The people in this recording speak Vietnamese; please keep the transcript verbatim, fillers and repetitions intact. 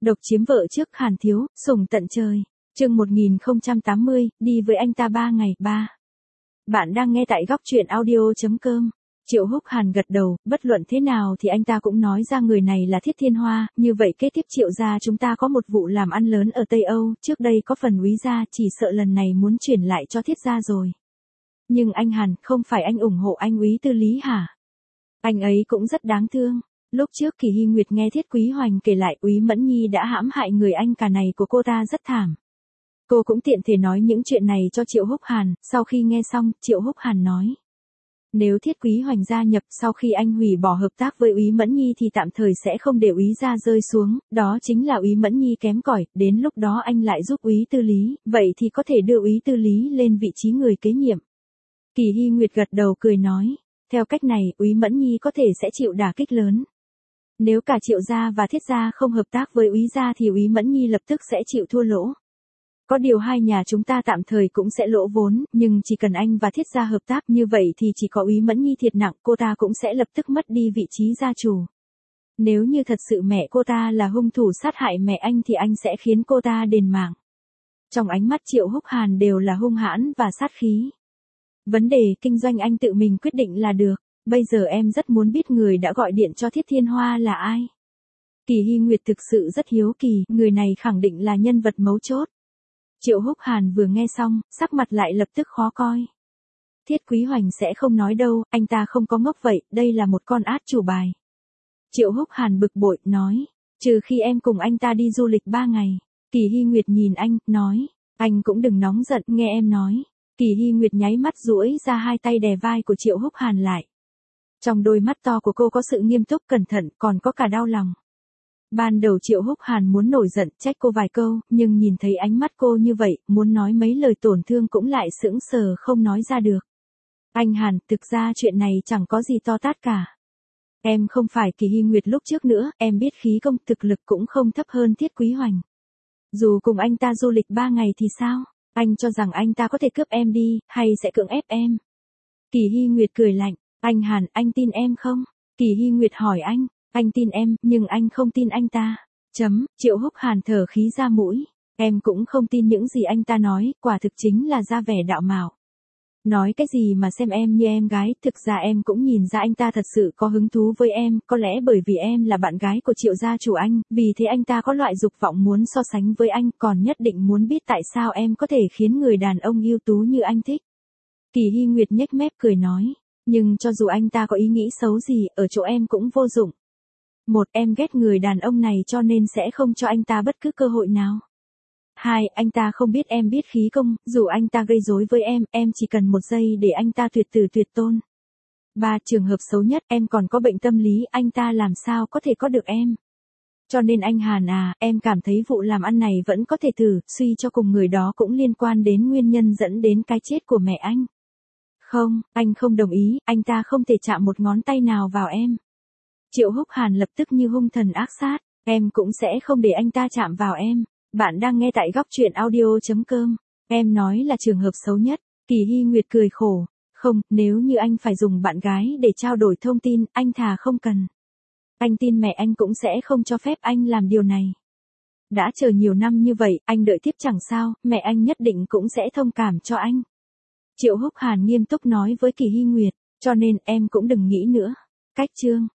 Độc chiếm vợ trước Hàn Thiếu, sủng tận trời. Chương một nghìn không trăm tám mươi, đi với anh ta ba ngày, ba. Bạn đang nghe tại góc truyện audio chấm com. Triệu Húc Hàn gật đầu, bất luận thế nào thì anh ta cũng nói ra người này là Thiết Thiên Hoa, như vậy kế tiếp Triệu gia chúng ta có một vụ làm ăn lớn ở Tây Âu, trước đây có phần úy gia, chỉ sợ lần này muốn chuyển lại cho Thiết gia rồi. Nhưng anh Hàn, không phải anh ủng hộ anh úy Tư Lý hả? Anh ấy cũng rất đáng thương. Lúc trước Kỳ Hy Nguyệt nghe Thiết Quý Hoành kể lại úy Mẫn Nhi đã hãm hại người anh cả này của cô ta rất thảm. Cô cũng tiện thể nói những chuyện này cho Triệu Húc Hàn, sau khi nghe xong, Triệu Húc Hàn nói. Nếu Thiết Quý Hoành gia nhập sau khi anh hủy bỏ hợp tác với úy Mẫn Nhi thì tạm thời sẽ không để úy gia rơi xuống, đó chính là úy Mẫn Nhi kém cỏi, đến lúc đó anh lại giúp úy Tư Lý, vậy thì có thể đưa úy Tư Lý lên vị trí người kế nhiệm. Kỳ Hy Nguyệt gật đầu cười nói, theo cách này úy Mẫn Nhi có thể sẽ chịu đả kích lớn. Nếu cả Triệu gia và Thiết gia không hợp tác với úy gia thì úy Mẫn Nhi lập tức sẽ chịu thua lỗ. Có điều hai nhà chúng ta tạm thời cũng sẽ lỗ vốn, nhưng chỉ cần anh và Thiết gia hợp tác như vậy thì chỉ có úy Mẫn Nhi thiệt nặng, cô ta cũng sẽ lập tức mất đi vị trí gia chủ. Nếu như thật sự mẹ cô ta là hung thủ sát hại mẹ anh thì anh sẽ khiến cô ta đền mạng. Trong ánh mắt Triệu Húc Hàn đều là hung hãn và sát khí. Vấn đề kinh doanh anh tự mình quyết định là được, bây giờ em rất muốn biết người đã gọi điện cho Thiết Thiên Hoa là ai. Kỳ Hy Nguyệt thực sự rất hiếu kỳ, người này khẳng định là nhân vật mấu chốt. Triệu Húc Hàn vừa nghe xong, sắc mặt lại lập tức khó coi. Thiết Quý Hoành sẽ không nói đâu, anh ta không có ngốc vậy, đây là một con át chủ bài. Triệu Húc Hàn bực bội, nói, trừ khi em cùng anh ta đi du lịch ba ngày. Kỳ Hy Nguyệt nhìn anh, nói, anh cũng đừng nóng giận, nghe em nói. Kỳ Hy Nguyệt nháy mắt duỗi ra hai tay đè vai của Triệu Húc Hàn lại. Trong đôi mắt to của cô có sự nghiêm túc cẩn thận, còn có cả đau lòng. Ban đầu Triệu Húc Hàn muốn nổi giận trách cô vài câu, nhưng nhìn thấy ánh mắt cô như vậy, muốn nói mấy lời tổn thương cũng lại sững sờ không nói ra được. Anh Hàn, thực ra chuyện này chẳng có gì to tát cả. Em không phải Kỳ Hy Nguyệt lúc trước nữa, em biết khí công thực lực cũng không thấp hơn Thiết Quý Hoành. Dù cùng anh ta du lịch ba ngày thì sao? Anh cho rằng anh ta có thể cướp em đi, hay sẽ cưỡng ép em? Kỳ Hy Nguyệt cười lạnh, anh Hàn, anh tin em không? Kỳ Hy Nguyệt hỏi anh, anh tin em, nhưng anh không tin anh ta. Chấm, Triệu Húc Hàn thở khí ra mũi, em cũng không tin những gì anh ta nói, quả thực chính là ra vẻ đạo mạo. Nói cái gì mà xem em như em gái, thực ra em cũng nhìn ra anh ta thật sự có hứng thú với em, có lẽ bởi vì em là bạn gái của Triệu gia chủ anh, vì thế anh ta có loại dục vọng muốn so sánh với anh, còn nhất định muốn biết tại sao em có thể khiến người đàn ông ưu tú như anh thích. Kỳ Hy Nguyệt nhếch mép cười nói, nhưng cho dù anh ta có ý nghĩ xấu gì, ở chỗ em cũng vô dụng. Một, em ghét người đàn ông này cho nên sẽ không cho anh ta bất cứ cơ hội nào. Hai, anh ta không biết em biết khí công, dù anh ta gây rối với em, em chỉ cần một giây để anh ta tuyệt tử tuyệt tôn. Ba, trường hợp xấu nhất, em còn có bệnh tâm lý, anh ta làm sao có thể có được em. Cho nên anh Hàn à, em cảm thấy vụ làm ăn này vẫn có thể thử, suy cho cùng người đó cũng liên quan đến nguyên nhân dẫn đến cái chết của mẹ anh. Không, anh không đồng ý, anh ta không thể chạm một ngón tay nào vào em. Triệu Húc Hàn lập tức như hung thần ác sát, em cũng sẽ không để anh ta chạm vào em. Bạn đang nghe tại góc truyện audio chấm com. Em nói là trường hợp xấu nhất. Kỳ Hy Nguyệt cười khổ. Không, nếu như anh phải dùng bạn gái để trao đổi thông tin, anh thà không cần. Anh tin mẹ anh cũng sẽ không cho phép anh làm điều này. Đã chờ nhiều năm như vậy, anh đợi tiếp chẳng sao, mẹ anh nhất định cũng sẽ thông cảm cho anh. Triệu Húc Hàn nghiêm túc nói với Kỳ Hy Nguyệt, cho nên em cũng đừng nghĩ nữa. Cách chương.